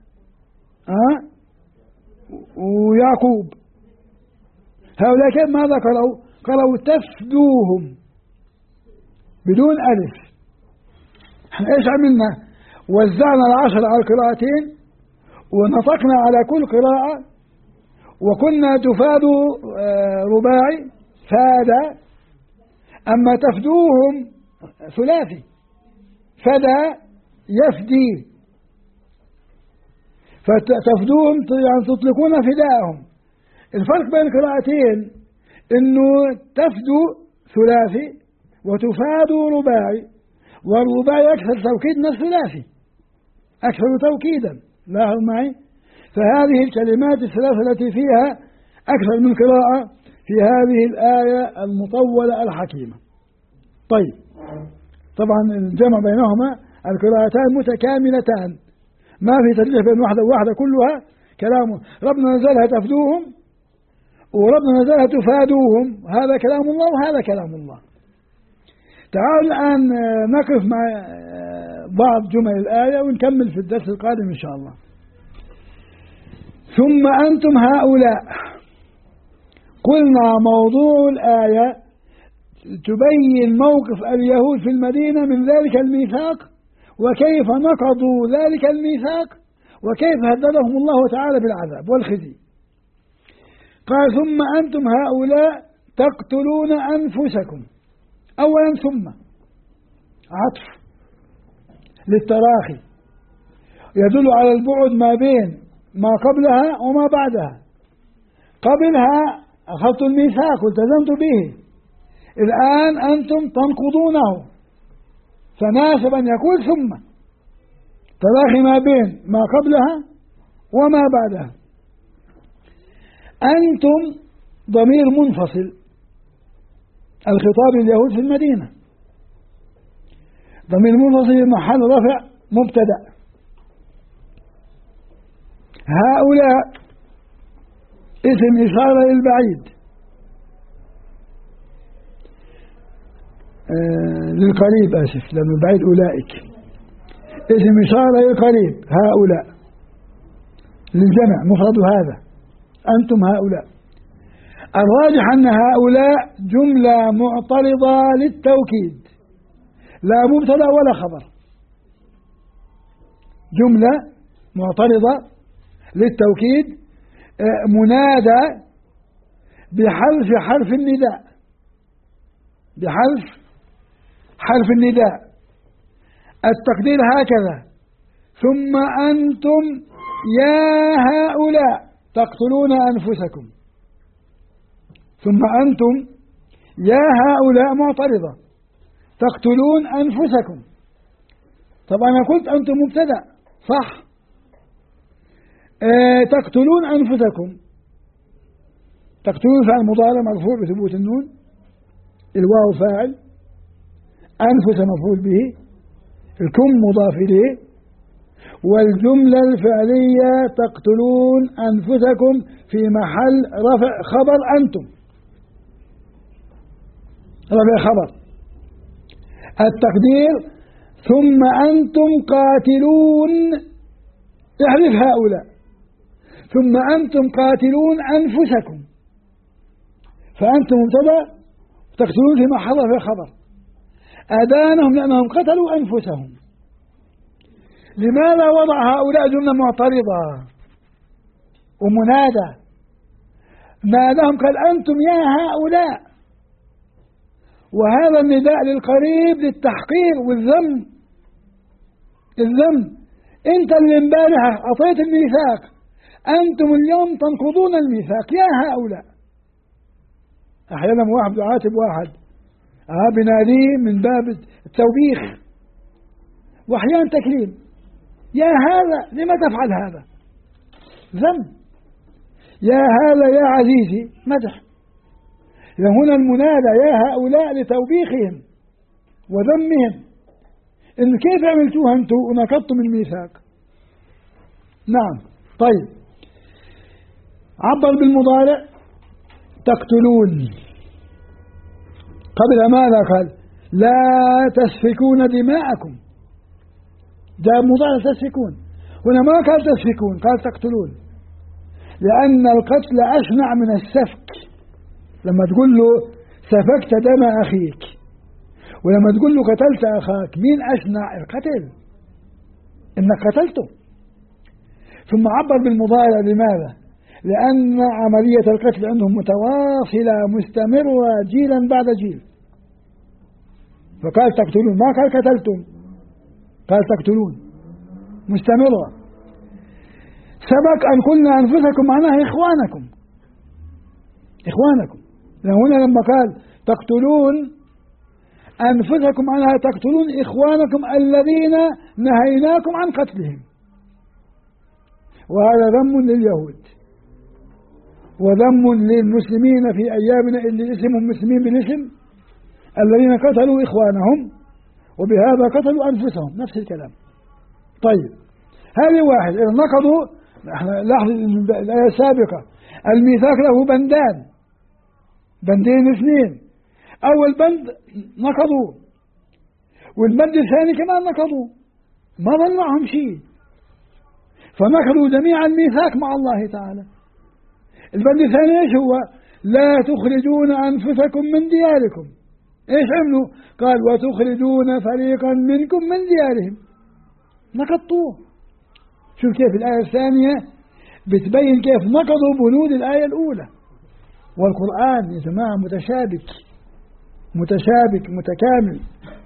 ويعقوب. هؤلاء كيف ماذا قرأوا؟ قرأوا تفدوهم بدون ألف. احنا ايش عملنا؟ وزعنا 10 على القراءتين، ونطقنا على كل قراءة، وكنا تفادوا رباعي فادا، أما تفدوهم ثلاثي، فدا يفدي، فتفدوهم يعني تطلقون فداءهم. الفرق بين القراءتين انه تفدو ثلاثي وتفادوا رباعي، والرباعي اكثر توكيد من الثلاثي، اكثر توكيدا. لاحظوا معي. فهذه الكلمات الثلاثة التي فيها اكثر من قراءة في هذه الآية المطولة الحكيمة. طيب، طبعا الجمع بينهما القراءتان متكاملتان، ما في ترجيح بين واحدة وواحدة، كلها كلامه. ربنا نزلها تفدوهم، وربنا نزلها تفادوهم، هذا كلام الله وهذا كلام الله. تعالوا الآن نقف مع بعض جمل الآية ونكمل في الدرس القادم إن شاء الله. ثم أنتم هؤلاء، قلنا موضوع الآية تبين موقف اليهود في المدينة من ذلك الميثاق، وكيف نقضوا ذلك الميثاق، وكيف هددهم الله تعالى بالعذاب والخزي. قال ثم أنتم هؤلاء تقتلون أنفسكم. أولا ثم عطف للتراخي يدل على البعد ما بين ما قبلها وما بعدها. قبلها أخذت الميثاق والتزمت به، الآن أنتم تنقضونه، فناسب أن يقول ثم تراخي ما بين ما قبلها وما بعدها. أنتم ضمير منفصل، الخطاب لليهود في المدينة، ضمير منفصل محل رفع مبتدأ. هؤلاء اسم إشارة للبعيد، للقريب، آسف، لأنه بعيد أولئك، اسم إشارة للقريب. هؤلاء للجمع مفرد هذا، أنتم هؤلاء. الراجح أن هؤلاء جملة معترضة للتوكيد، لا مبتدأ ولا خبر، جملة معترضة للتوكيد، منادى بحذف حرف النداء، بحذف حرف النداء. التقدير هكذا: ثم أنتم يا هؤلاء تقتلون أنفسكم. ثم أنتم يا هؤلاء معترضة تقتلون أنفسكم. طبعا أنا قلت أنتم مبتدأ صح؟ تقتلون أنفسكم. تقتلون فعل مضارع مرفوع بثبوت النون، الواو فاعل، أنفس مفعول به، الكم مضاف إليه، والجملة الفعلية تقتلون أنفسكم في محل رفع خبر أنتم، رفع خبر. التقدير: ثم أنتم قاتلون، احذف هؤلاء، ثم أنتم قاتلون أنفسكم. فأنتم مبتدأ تقتلون في محل رفع خبر، أدانهم لأنهم قتلوا أنفسهم. لماذا وضع هؤلاء جملة معترضة ومنادى؟ ناداهم قال أنتم يا هؤلاء، وهذا النداء للقريب للتحقير والذم. الذم: أنت اللي امبارح أعطيت الميثاق، أنتم اليوم تنقضون الميثاق يا هؤلاء. أحيانا واحد يعاتب واحد بناديه من باب التوبيخ، وأحيانا تكريم: يا هذا لما تفعل هذا؟ ذم. يا هذا يا عزيزي مدح. هنا المنادى يا هؤلاء لتوبيخهم وذمهم، إن كيف عملتوها أنتم ونقضتم الميثاق. نعم. طيب، عبر بالمضارع: تقتلون. قبل ماذا قال؟ لا تسفكون دماءكم. جاء مضارع تسفكون، هنا ما قال تسفكون، قال تقتلون، لأن القتل أشنع من السفك. لما تقول له سفكت دم أخيك، ولما تقول له قتلت أخاك، مين أشنع؟ القتل، إنك قتلته. ثم عبر بالمضارع لماذا؟ لأن عملية القتل عندهم متواصلة مستمرة جيلا بعد جيل، فقال تقتلون، ما قال قتلتم، قال تقتلون مستمرة. سبق أن قلنا أنفسكم معناها إخوانكم، إخوانكم. هنا لما قال تقتلون أنفسكم معناها تقتلون إخوانكم الذين نهيناكم عن قتلهم. وهذا ذم لليهود وذم للمسلمين في أيامنا اللي اسمهم مسلمين بالاسم، الذين قتلوا إخوانهم وبهذا قتلوا أنفسهم، نفس الكلام. طيب، هذه واحد. إذا نقضوا، لاحظ الآية السابقة الميثاق له بندين اثنين. أول بند نقضوا، والبند الثاني كمان نقضوا، ما ظل معهم شيء، فنقضوا جميع الميثاق مع الله تعالى. البند الثاني ايش هو؟ لا تخرجون أنفسكم من دياركم. ايش عملوا؟ قال وتخرجون فريقا منكم من ديارهم، نقضوه. شوف كيف الآية الثانية بتبين كيف نقضوا بنود الآية الأولى. والقرآن يا جماعة متشابك متكامل،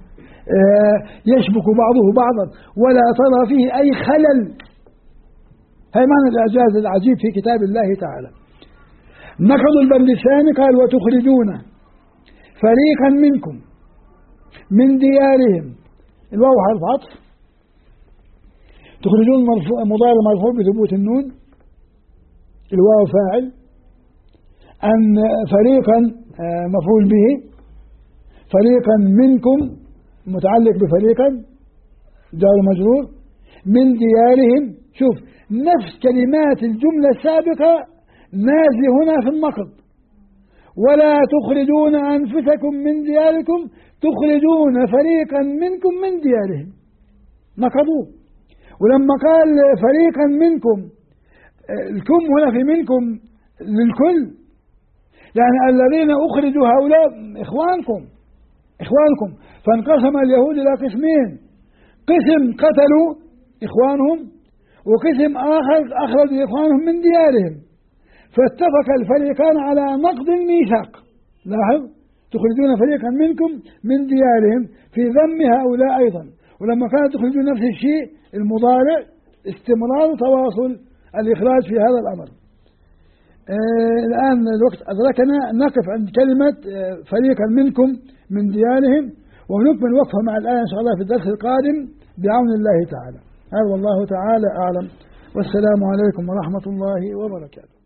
يشبك بعضه بعضا ولا ترى فيه أي خلل. هي معنى الإعجاز العجيب في كتاب الله تعالى. نقضوا البند الثاني، قال وتخرجون فريقا منكم من ديارهم، الواو حرف عطف، تخرجون مضارع مرفوع بثبوت النون، الواو فاعل، أن فريقا مفعول به، فريقا منكم متعلق بفريقا جار مجرور، من ديارهم. شوف نفس كلمات الجملة السابقة نازل هنا في النقض. ولا تخرجون أنفسكم من دياركم، تخرجون فريقا منكم من ديارهم، نقضوه. ولما قال فريقا منكم، الكم هنا في منكم للكل، يعني الذين أخرجوا هؤلاء إخوانكم. فانقسم اليهود إلى قسمين: قسم قتلوا إخوانهم، وقسم آخر أخرجوا إخوانهم من ديارهم. فاتفق الفريقان على نقض الميثاق. لاحظ، تخرجون فريقا منكم من ديارهم في ذم هؤلاء أيضا، ولما كانت تخرجون نفس الشيء المضارع استمرار تواصل الإخراج في هذا الأمر. الآن الوقت أدركنا، نقف عند كلمة فريقا منكم من ديارهم، ونكمل وقفها مع الآية إن شاء الله في الدرس القادم بعون الله تعالى. هذا والله تعالى أعلم، والسلام عليكم ورحمة الله وبركاته.